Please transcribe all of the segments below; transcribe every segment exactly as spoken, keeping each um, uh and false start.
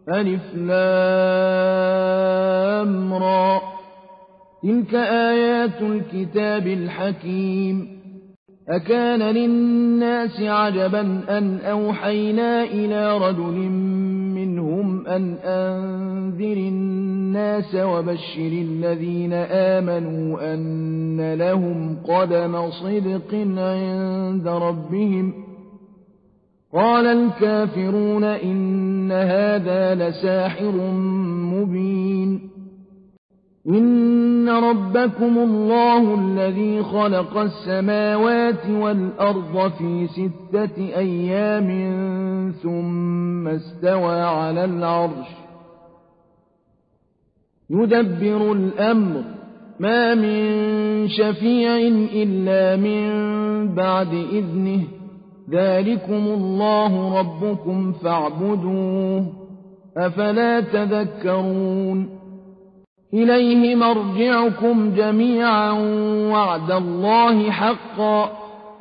ألف لام را تلك آيات الكتاب الحكيم أكان للناس عجبا أن أوحينا إلى رجل منهم أن أنذر الناس وبشر الذين آمنوا أن لهم قدم صدق عند ربهم قال الكافرون إن هذا لساحر مبين إن ربكم الله الذي خلق السماوات والأرض في ستة أيام ثم استوى على العرش يدبر الأمر ما من شفيع إلا من بعد إذنه ذلكم الله ربكم فاعبدوه أفلا تذكرون إليه مرجعكم جميعا وعد الله حقا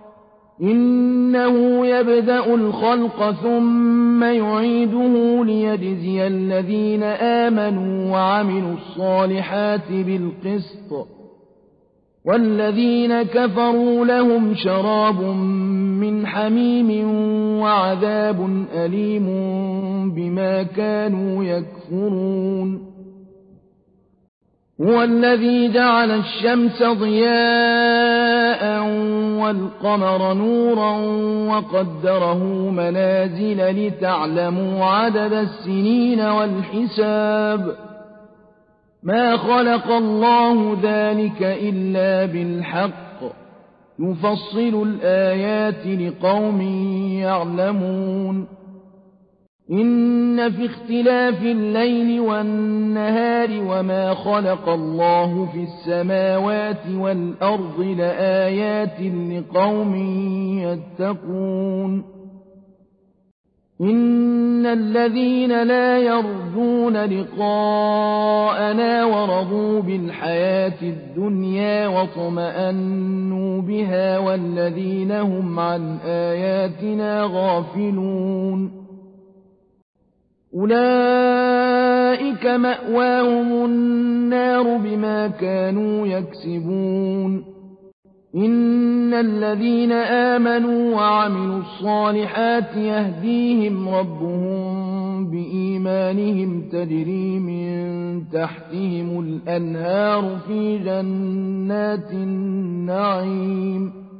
إنه يبدأ الخلق ثم يعيده ليجزي الذين آمنوا وعملوا الصالحات بالقسط والذين كفروا لهم شراب من حميم وعذاب أليم بما كانوا يكفرون هو الذي جعل الشمس ضياء والقمر نورا وقدره منازل لتعلموا عدد السنين والحساب ما خلق الله ذلك إلا بالحق يفصل الآيات لقوم يعلمون إن في اختلاف الليل والنهار وما خلق الله في السماوات والأرض لآيات لقوم يتقون إن الذين لا يرجون لقاءنا ورضوا بالحياة الدنيا واطمأنوا بها والذين هم عن آياتنا غافلون أولئك مأواهم النار بما كانوا يكسبون إن الذين آمنوا وعملوا الصالحات يهديهم ربهم بإيمانهم تجري من تحتهم الأنهار في جنات النعيم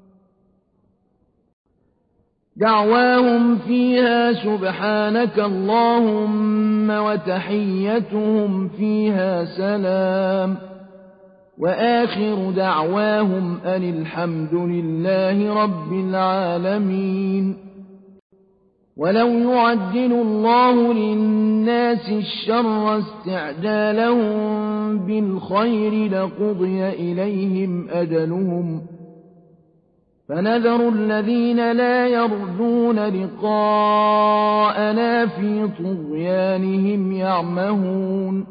دعواهم فيها سبحانك اللهم وتحيتهم فيها سلام وآخر دعواهم أن الحمد لله رب العالمين ولو يعجل الله للناس الشر استعجالهم بالخير لقضي إليهم أجلهم فنذر الذين لا يرجون لقاءنا في طغيانهم يعمهون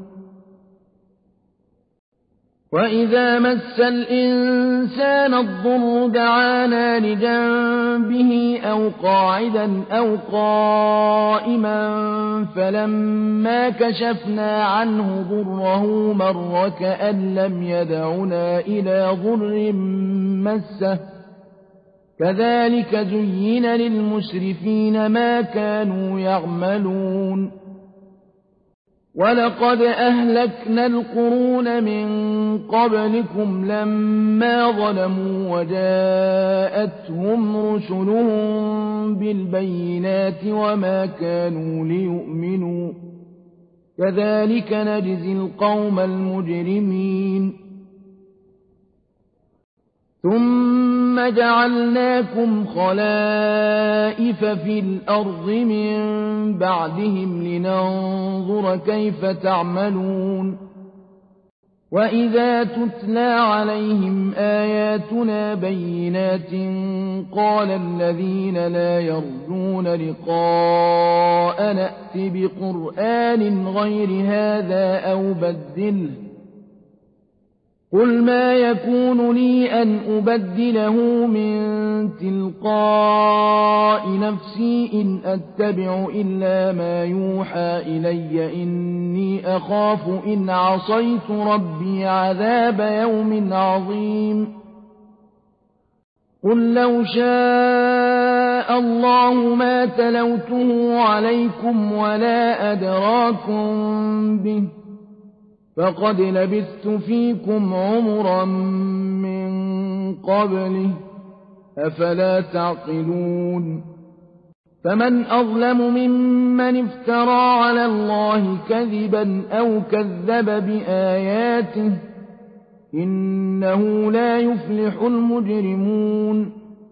وإذا مس الإنسان الضر دعانا لجنبه أو قاعدا أو قائما فلما كشفنا عنه ضره مر كأن لم يدعنا إلى ضر مسه كذلك زين للمسرفين ما كانوا يعملون ولقد أهلكنا القرون من قبلكم لما ظلموا وجاءتهم رسلهم بالبينات وما كانوا ليؤمنوا كذلك نجزي القوم المجرمين ثم جعلناكم خلائف في الأرض من بعدهم لننظر كيف تعملون وإذا تتلى عليهم آياتنا بينات قال الذين لا يرجون لقاء نأت بقرآن غير هذا أو بدله قل ما يكون لي أن أبدله من تلقاء نفسي إن أتبع إلا ما يوحى إلي إني أخاف إن عصيت ربي عذاب يوم عظيم قل لو شاء الله ما تلوته عليكم ولا أدراكم به فقد لبثت فيكم عمرا من قبله أفلا تعقلون فمن أظلم ممن افترى على الله كذبا أو كذب بآياته إنه لا يفلح المجرمون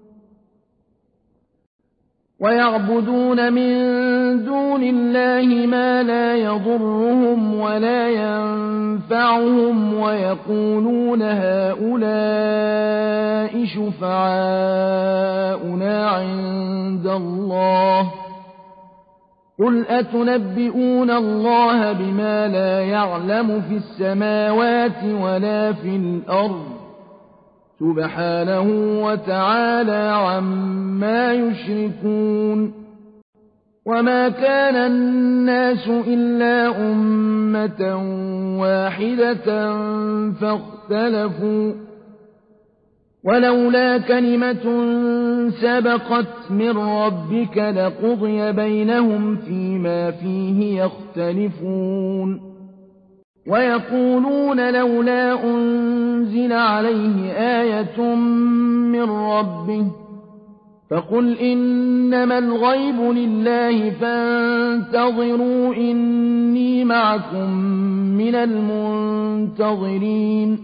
ويعبدون من دون الله ما لا يضرهم ولا ينفعهم ويقولون هؤلاء شفعاؤنا عند الله قل أتنبئون الله بما لا يعلم في السماوات ولا في الأرض سبحانه وتعالى عما يشركون وما كان الناس إلا أمة واحدة فاختلفوا ولولا كلمة سبقت من ربك لقضي بينهم فيما فيه يختلفون ويقولون لولا أنزل عليه آية من ربه فقل إنما الغيب لله فانتظروا إني معكم من المنتظرين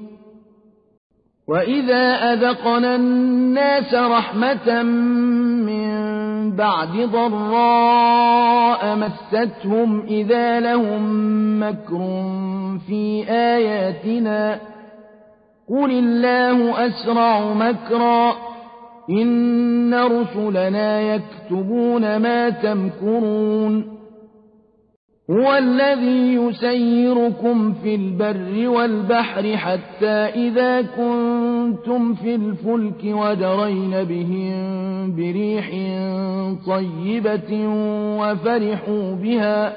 وإذا أذقنا الناس رحمة من بعد ضراء مستهم إذا لهم مكر في آياتنا قل الله أسرع مكرا إن رسلنا يكتبون ما تمكرون هو الذي يسيركم في البر والبحر حتى إذا كنتم في الفلك وجرين بهم بريح طيبة وفرحوا بها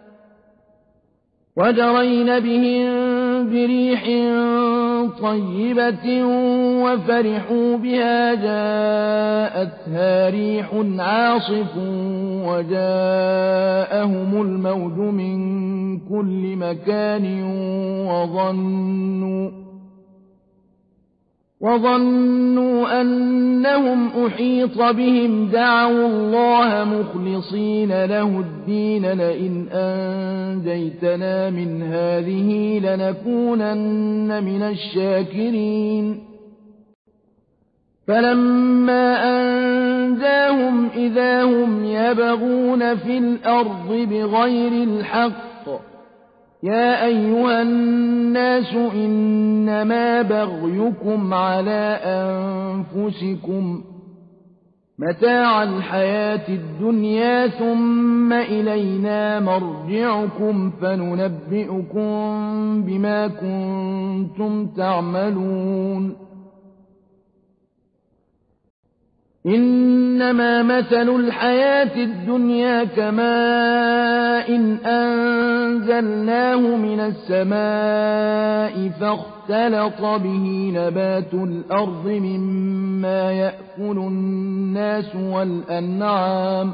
وجرين بهم بريح طيبة وفرحوا بها جاءتها ريح عاصف وجاءهم الموج من كل مكان وظنوا وظنوا أنهم أحيط بهم دعوا الله مخلصين له الدين لئن أنجيتنا من هذه لنكونن من الشاكرين فلما أنجاهم إذا هم يبغون في الأرض بغير الحق يا أيها الناس إنما بغيكم على أنفسكم متاع الحياة الدنيا ثم إلينا مرجعكم فننبئكم بما كنتم تعملون إنما مثل الحياة الدنيا كماء إن أنزلناه من السماء فاختلط به نبات الأرض مما يأكل الناس والأنعام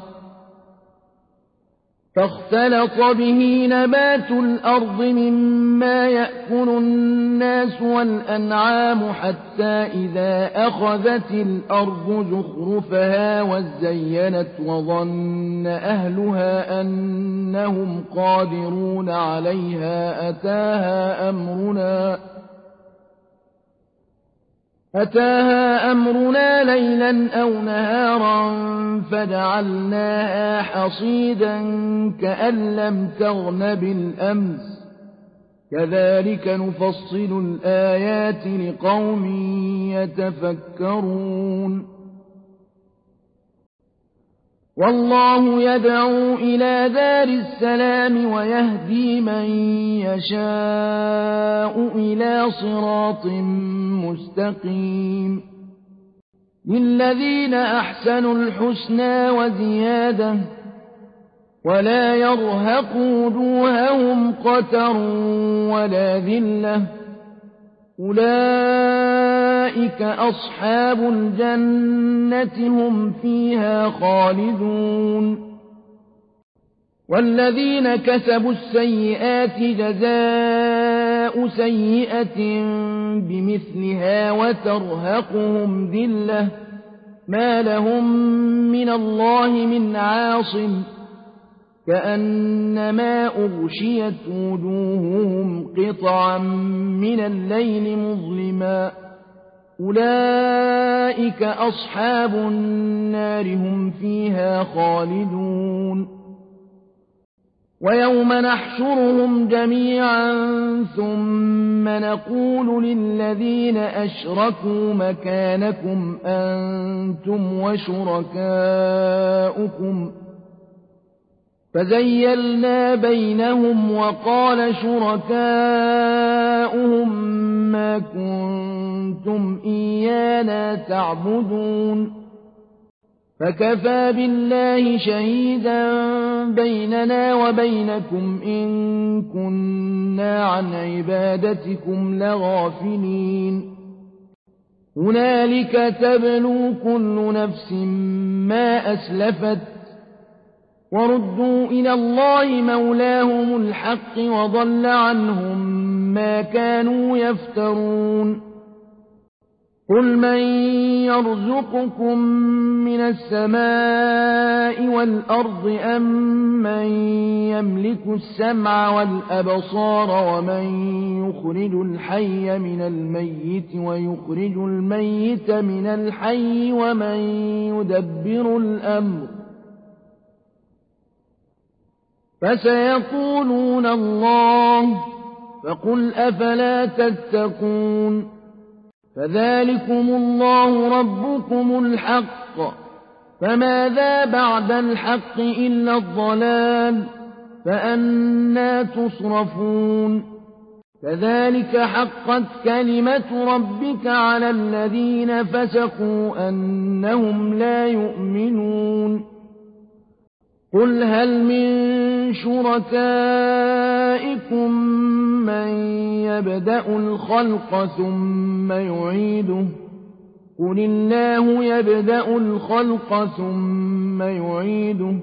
فاختلط به نبات الأرض مما يأكل الناس والأنعام حتى إذا أخذت الأرض زخرفها وزينت وظن أهلها أنهم قادرون عليها أتاها أمرنا أتاها أمرنا ليلا أو نهارا فجعلناها حصيدا كأن لم تغن بالأمس كذلك نفصل الآيات لقوم يتفكرون والله يدعو إلى دار السلام ويهدي من يشاء إلى صراط مستقيم للذين أحسنوا الحسنى وزيادة ولا يرهق وجوههم قتر ولا ذلة أولئك أصحاب الجنة هم فيها خالدون والذين كسبوا السيئات جزاء سيئة بمثلها وترهقهم ذلة ما لهم من الله من عاصم كأنما أغشيت وجوههم قطعا من الليل مظلما أولئك أصحاب النار هم فيها خالدون ويوم نحشرهم جميعا ثم نقول للذين أشركوا مكانكم أنتم وشركاؤكم فزيلنا بينهم وقال شركاؤهم ما كنتم إيانا تعبدون فكفى بالله شهيدا بيننا وبينكم إن كنا عن عبادتكم لغافلين هنالك تبلو كل نفس ما أسلفت وردوا إلى الله مولاهم الحق وضل عنهم ما كانوا يفترون قل من يرزقكم من السماء والأرض أم من يملك السمع والأبصار ومن يخرج الحي من الميت ويخرج الميت من الحي ومن يدبر الأمر فسيقولون الله فقل أفلا تتقون فذلكم الله ربكم الحق فماذا بعد الحق إلا الضلال فأنى تصرفون كذلك حقت كلمة ربك على الذين فسقوا أنهم لا يؤمنون قل هل من شركائكم من يبدأ الخلق ثم يعيده قل الله يبدأ الخلق ثم يعيده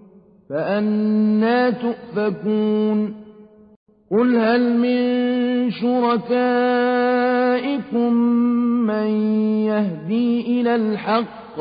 فأنى تؤفكون قل هل من شركائكم من يهدي إلى الحق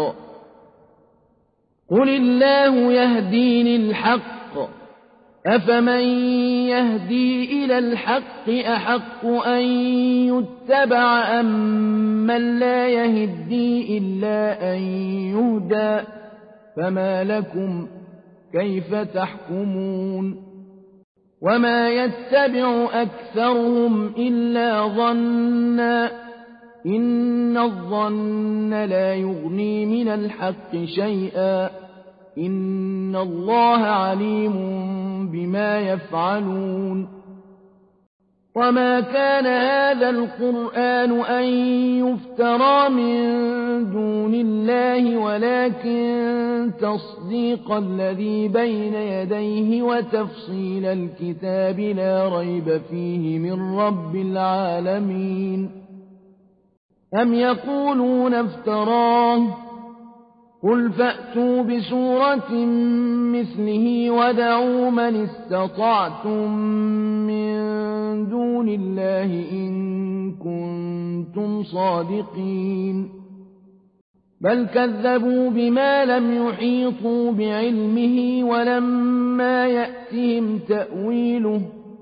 قل الله يهدي للحق أفمن يهدي إلى الحق أحق أن يتبع أم من لا يهدي إلا أن يهدى فما لكم كيف تحكمون وما يتبع أكثرهم إلا ظنا إن الظن لا يغني من الحق شيئا إن الله عليم بما يفعلون وما كان هذا القرآن أن يفترى من دون الله ولكن تصديق الذي بين يديه وتفصيل الكتاب لا ريب فيه من رب العالمين أم يقولون افتراه قل فأتوا بسورة مثله ودعوا من استطعتم من دون الله إن كنتم صادقين بل كذبوا بما لم يحيطوا بعلمه ولما يأتهم تأويله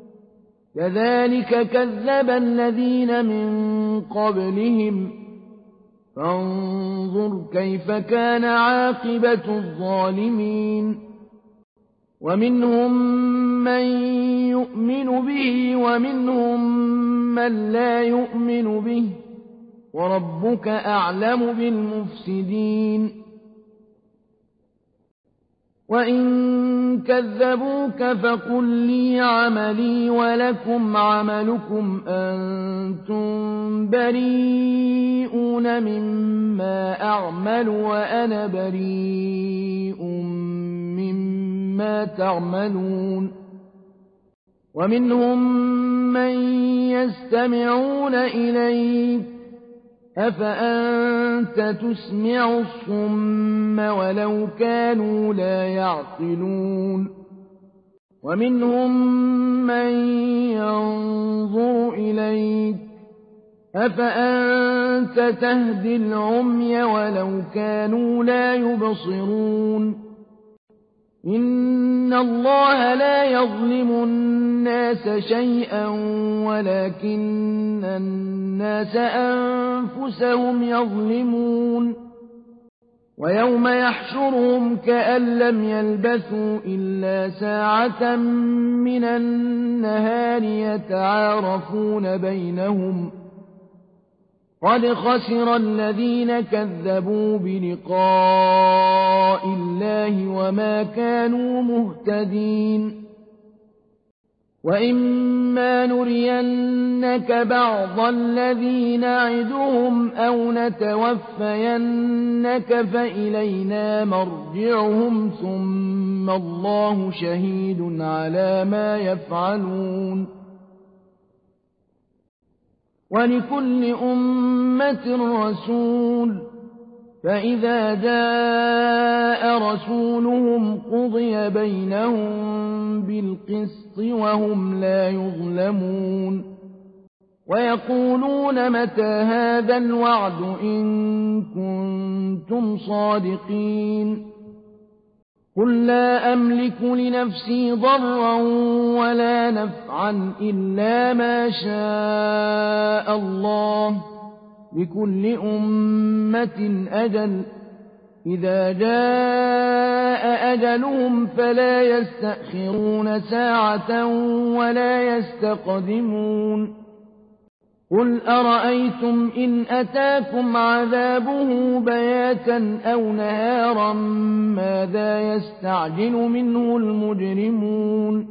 كذلك كذب الذين من قبلهم فانظر كيف كان عاقبة الظالمين ومنهم من يؤمن به ومنهم من لا يؤمن به وربك أعلم بالمفسدين وإن كذبوك فقل لي عملي ولكم عملكم أنتم بريئون مما أعمل وأنا بريء مما تعملون ومنهم من يستمعون إليك أفأنت تسمع الصم ولو كانوا لا يعقلون ومنهم من ينظر إليك أفأنت تهدي العمي ولو كانوا لا يبصرون إن الله لا يظلم الناس شيئا ولكن الناس أنفسهم يظلمون ويوم يحشرهم كأن لم يلبثوا إلا ساعة من النهار يتعارفون بينهم قد خسر الذين كذبوا بلقاء الله وما كانوا مهتدين وإما نرينك بعض الذي نعدهم أو نتوفينك فإلينا مرجعهم ثم الله شهيد على ما يفعلون ولكل أمة رسول فإذا جاء رسولهم قضي بينهم بالقسط وهم لا يظلمون ويقولون متى هذا الوعد إن كنتم صادقين قل لا أملك لنفسي ضرا ولا نفعا إلا ما شاء الله لكل أمة أجل إذا جاء أجلهم فلا يستأخرون ساعة ولا يستقدمون قل أرأيتم إن أتاكم عذابه بياتا أو نهارا ماذا يستعجل منه المجرمون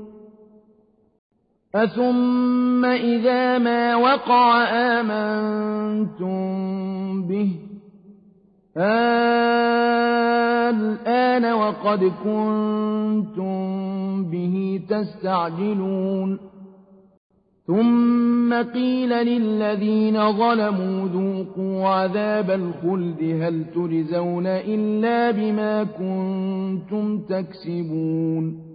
أثم إذا ما وقع آمنتم به الآن وقد كنتم به تستعجلون ثم قيل للذين ظلموا ذوقوا عذاب الخلد هل تجزون إلا بما كنتم تكسبون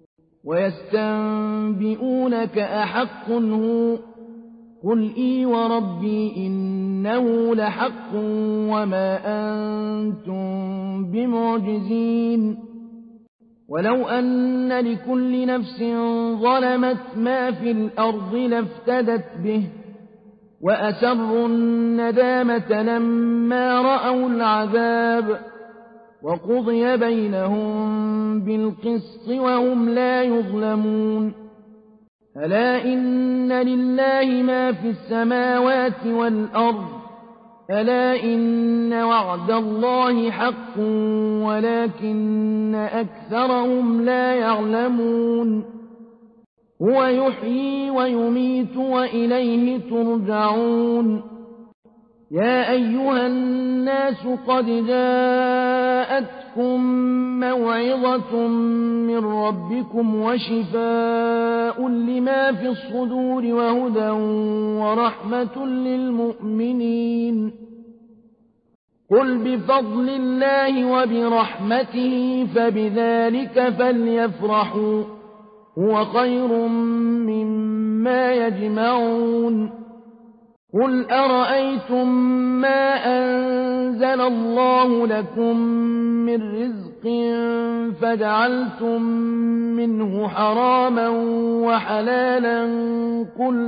ويستنبئونك أحق هو قل إي وربي إنه لحق وما أنتم بمعجزين ولو أن لكل نفس ظلمت ما في الأرض لافتدت به وأسروا الندامة لما رأوا العذاب وقضي بينهم بالقسط وهم لا يظلمون ألا إن لله ما في السماوات والأرض ألا إن وعد الله حق ولكن أكثرهم لا يعلمون هو يحيي ويميت وإليه ترجعون يا أيها الناس قد جاءتكم موعظة من ربكم وشفاء لما في الصدور وهدى ورحمة للمؤمنين قل بفضل الله وبرحمته فبذلك فليفرحوا هو خير مما يجمعون قل أرأيتم ما أنزل الله لكم من رزق فجعلتم منه حراما وحلالا قل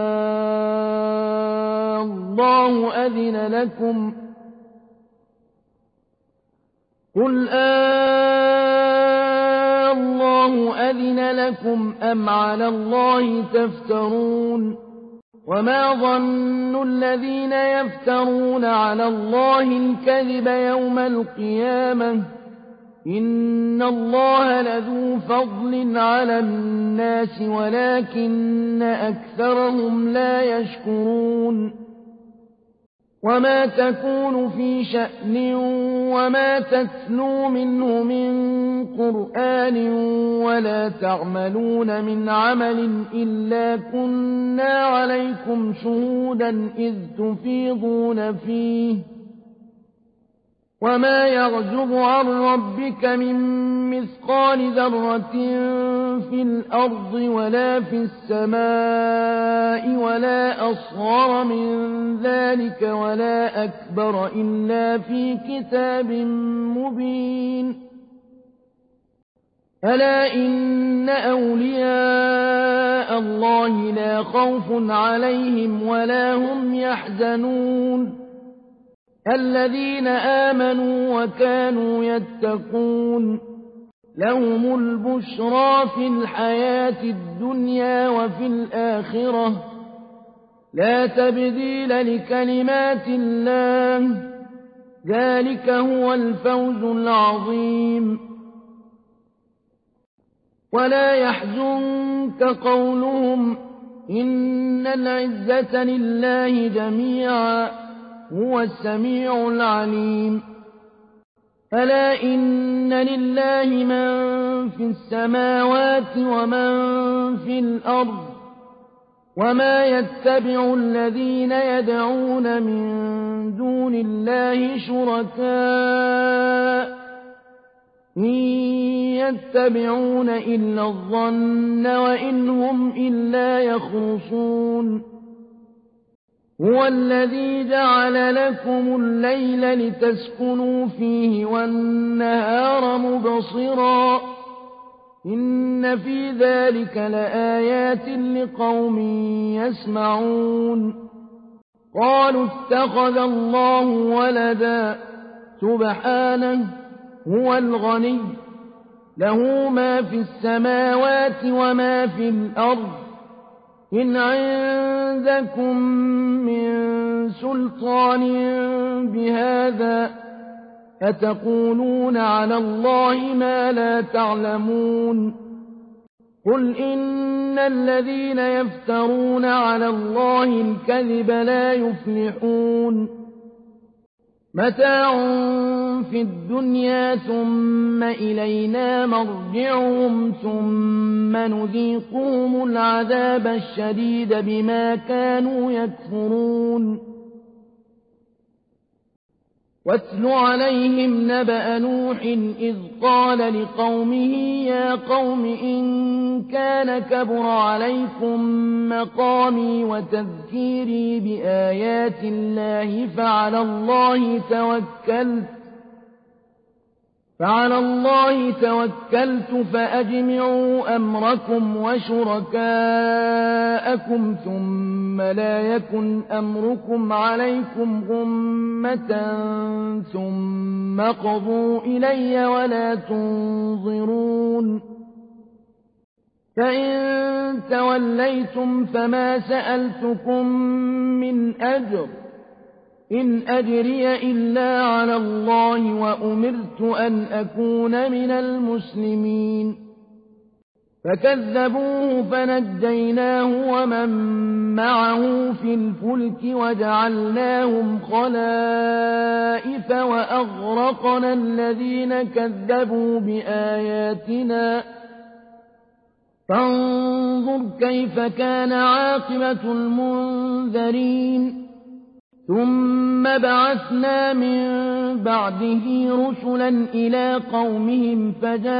آه الله أذن لكم قل آه الله أذن لكم أم على الله تفترون وما ظن الذين يفترون على الله الكذب يوم القيامة إن الله لذو فضل على الناس ولكن أكثرهم لا يشكرون وما تكون في شأن وما تتلو منه من قرآن ولا تعملون من عمل إلا كنا عليكم شهودا إذ تفيضون فيه وما يعزب عن ربك من مثقال ذرة في الأرض ولا في السماء ولا أصغر من ذلك ولا أكبر إلا في كتاب مبين ألا إن أولياء الله لا خوف عليهم ولا هم يحزنون الذين آمنوا وكانوا يتقون لهم البشرى في الحياة الدنيا وفي الآخرة لا تبديل لكلمات الله ذلك هو الفوز العظيم ولا يحزنك قولهم إن العزة لله جميعا هو السميع العليم ألا إن لله من في السماوات ومن في الأرض وما يتبع الذين يدعون من دون الله شركاء إن يتبعون إلا الظن وإن هم إلا يخرصون هو الذي جعل لكم الليل لتسكنوا فيه والنهار مبصرا إن في ذلك لآيات لقوم يسمعون قالوا اتخذ الله ولدا سبحانه هو الغني له ما في السماوات وما في الأرض إن عندكم من سلطان بهذا أتقولون على الله ما لا تعلمون قل إن الذين يفترون على الله الكذب لا يفلحون متاع في الدنيا ثم إلينا مرجعهم ثم نذيقهم العذاب الشديد بما كانوا يكفرون واتل عليهم نبأ نوح إذ قال لقومه يا قوم إن كان كبر عليكم مقامي وتذكيري بآيات الله فعلى الله توكلت فعلى الله توكلت فأجمعوا أمركم وشركاءكم ثم لا يكن أمركم عليكم غمة ثم قضوا إلي ولا تنظرون فإن توليتم فما سألتكم من أجر إن أجري إلا على الله وأمرت أن أكون من المسلمين فكذبوه فنجيناه ومن معه في الفلك وجعلناهم خلائف وأغرقنا الذين كذبوا بآياتنا فانظر كيف كان عاقبة المنذرين ثم بعثنا من بعده رسلا إلى قومهم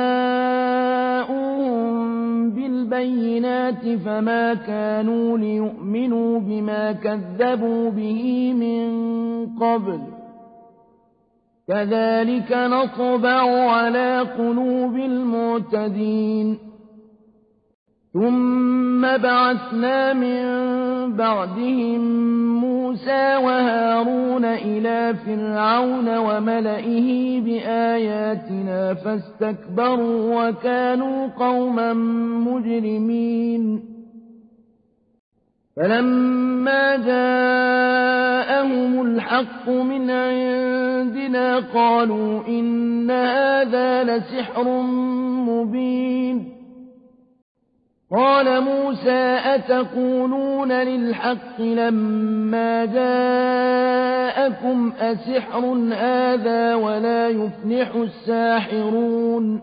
فجاءوهم بالبينات فما كانوا ليؤمنوا بما كذبوا به من قبل كذلك نطبع على قلوب المعتدين ثم بعثنا من بعدهم موسى وهارون إلى فرعون وملئه بآياتنا فاستكبروا وكانوا قوما مجرمين فلما جاءهم الحق من عند عندنا قالوا إن هذا لسحر مبين قال موسى أتقولون للحق لما جاءكم أسحر هذا ولا يفلح الساحرون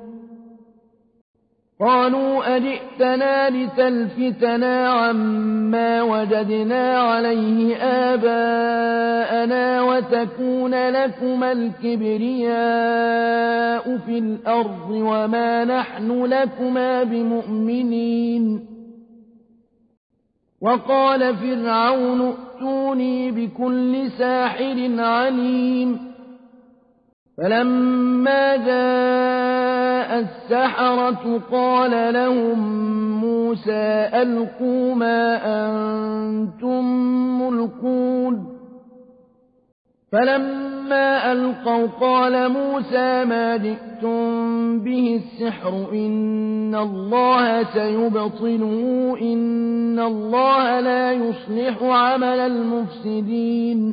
قالوا أجئتنا لتلفتنا عما وجدنا عليه آباءنا وتكون لكما الكبرياء في الأرض وما نحن لكما بمؤمنين وقال فرعون ائتوني بكل ساحر عليم فلما جاء السحرة قال لهم موسى ألقوا ما أنتم ملقون فلما ألقوا قال موسى ما جئتم به السحر إن الله سيبطله إن الله لا يصلح عمل المفسدين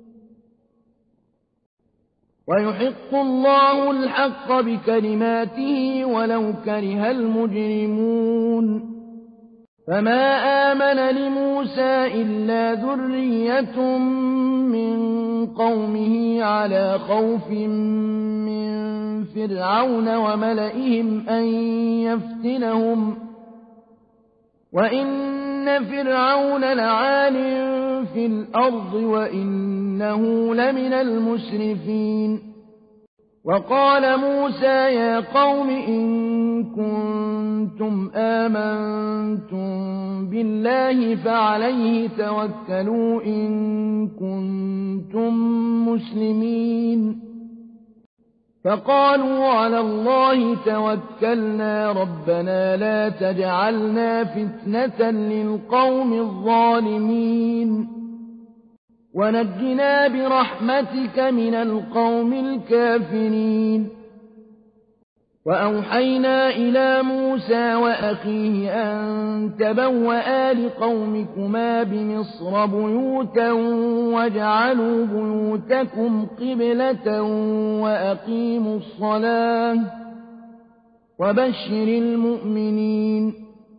ويحق الله الحق بكلماته ولو كره المجرمون فما آمن لموسى إلا ذرية من قومه على خوف من فرعون وملئهم أن يفتنهم وإن فرعون لعال في الأرض وإنه لمن المسرفين وقال موسى يا قوم إن كنتم آمنتم بالله فعليه توكلوا إن كنتم مسلمين فقالوا على الله توكلنا ربنا لا تجعلنا فتنة للقوم الظالمين ونجنا برحمتك من القوم الكافرين وأوحينا إلى موسى وأخيه أن تبوأ لقومكما بمصر بيوتا واجعلوا بيوتكم قبلة وأقيموا الصلاة وبشر المؤمنين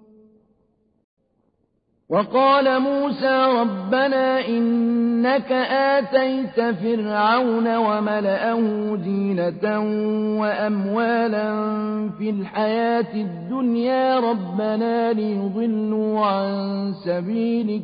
وقال موسى ربنا إنك آتيت فرعون وملأه زينة وأموالا في الحياة الدنيا ربنا ليضلوا عن سبيلك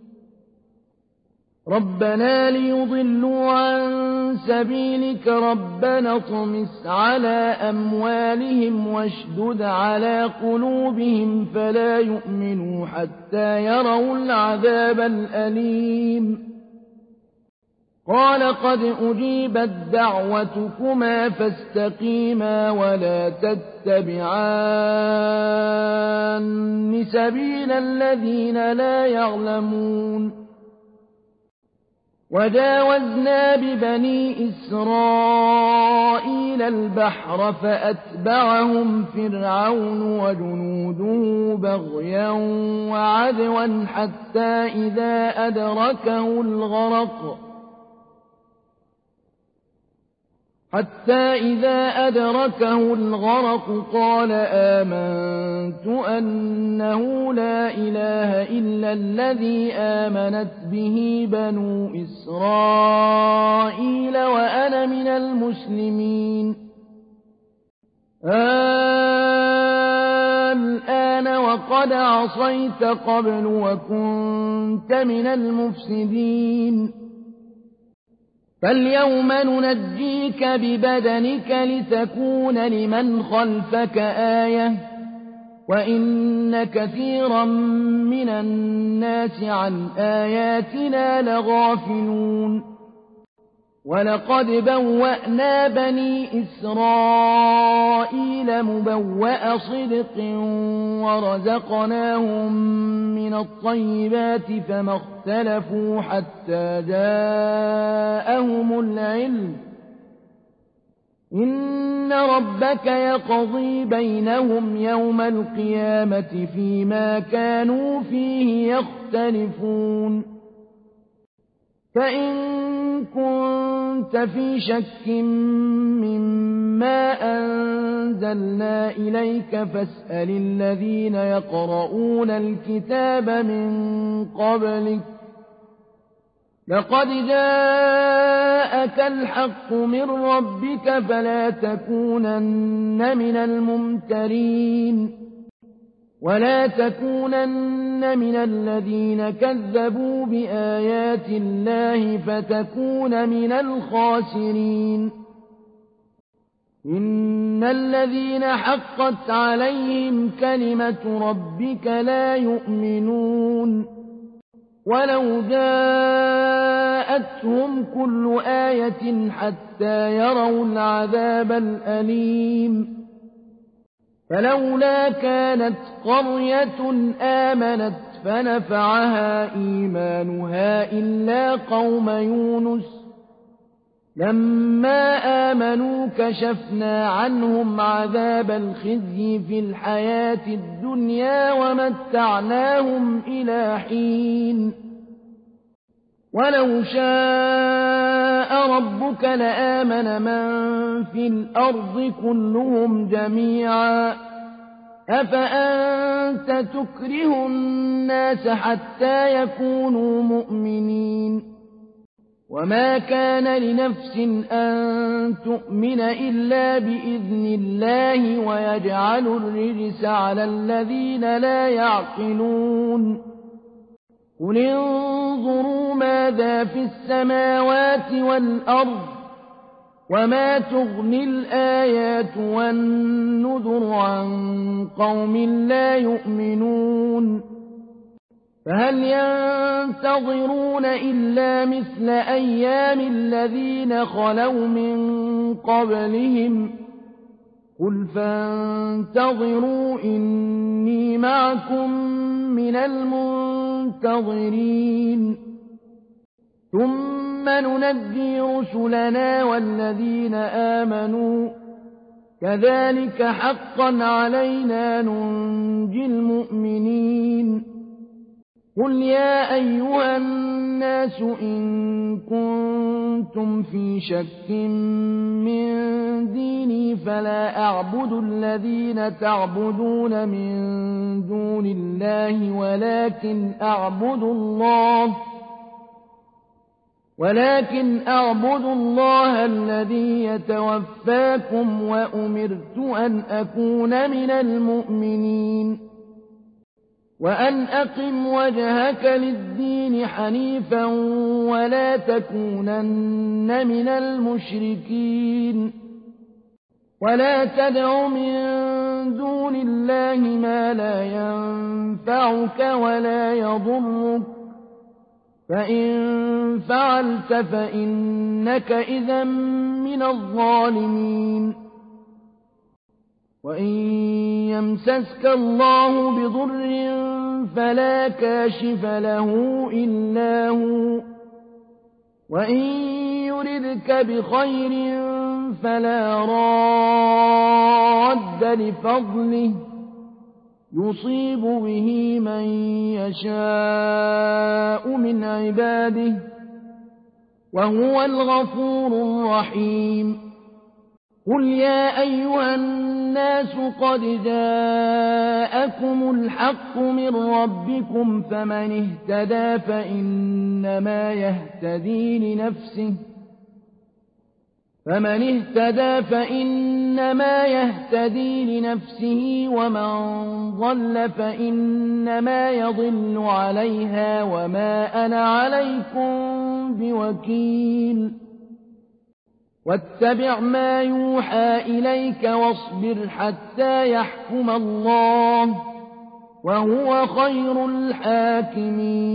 ربنا ليضلوا عن سبيلك ربنا اطمس على أموالهم واشدد على قلوبهم فلا يؤمنوا حتى يروا العذاب الأليم قال قد أجيبت دعوتكما فاستقيما ولا تتبعان سبيل الذين لا يعلمون وجاوزنا ببني إسرائيل البحر فأتبعهم فرعون وجنوده بغيا وعدوا حتى إذا أدركه الغرق حتى إذا أدركه الغرق قال آمنت أنه لا إله إلا الذي آمنت به بنو إسرائيل وأنا من المسلمين الآن وقد عصيت قبل وكنت من المفسدين فاليوم ننجيك ببدنك لتكون لمن خلفك آية وإن كثيرا من الناس عن آياتنا لغافلون ولقد بوأنا بني إسرائيل مبوأ صدق ورزقناهم من الطيبات فما اختلفوا حتى جاءهم العلم إن ربك يقضي بينهم يوم القيامة فيما كانوا فيه يختلفون فإن كنت في شك مما أنزلنا إليك فاسأل الذين يقرؤون الكتاب من قبلك لقد جاءك الحق من ربك فلا تكونن من الممترين ولا تكونن من الذين كذبوا بآيات الله فتكون من الخاسرين إن الذين حقت عليهم كلمة ربك لا يؤمنون ولو جاءتهم كل آية حتى يروا العذاب الأليم فلولا كانت قرية آمنت فنفعها إيمانها إلا قوم يونس لما آمنوا كشفنا عنهم عذاب الخزي في الحياة الدنيا ومتعناهم إلى حين ولو شاء ربك لآمن من في الأرض كلهم جميعا أفأنت تكره الناس حتى يكونوا مؤمنين وما كان لنفس أن تؤمن إلا بإذن الله ويجعل الرجس على الذين لا يعقلون قل انظروا ماذا في السماوات والأرض وما تغني الآيات والنذر عن قوم لا يؤمنون فهل ينتظرون إلا مثل أيام الذين خلوا من قبلهم قل فانتظروا إني معكم من المنتظرين ثم ننجي رسلنا والذين آمنوا كذلك حقا علينا ننجي المؤمنين قل يا أيها الناس إن كنتم في شك من ديني فلا أعبد الذين تعبدون من دون الله ولكن أعبد الله ولكن أعبد الله الذي يتوفاكم وأمرت أن أكون من المؤمنين وأن أقم وجهك للدين حنيفا ولا تكونن من المشركين ولا تدع من دون الله ما لا ينفعك ولا يضرك فإن فعلت فإنك إذا من الظالمين وإن يمسسك الله بضر فلا كاشف له إلا هو وإن يردك بخير فلا راد لفضله يصيب به من يشاء من عباده وهو الغفور الرحيم قل يا أيها الناس قد جاءكم الحق من ربكم فمن اهتدى فإنما يهتدي لنفسه فمن اهتدى فإنما يهتدي لنفسه ومن ضل فإنما يضل عليها وما أنا عليكم بوكيل واتبع ما يوحى إليك واصبر حتى يحكم الله وهو خير الحاكمين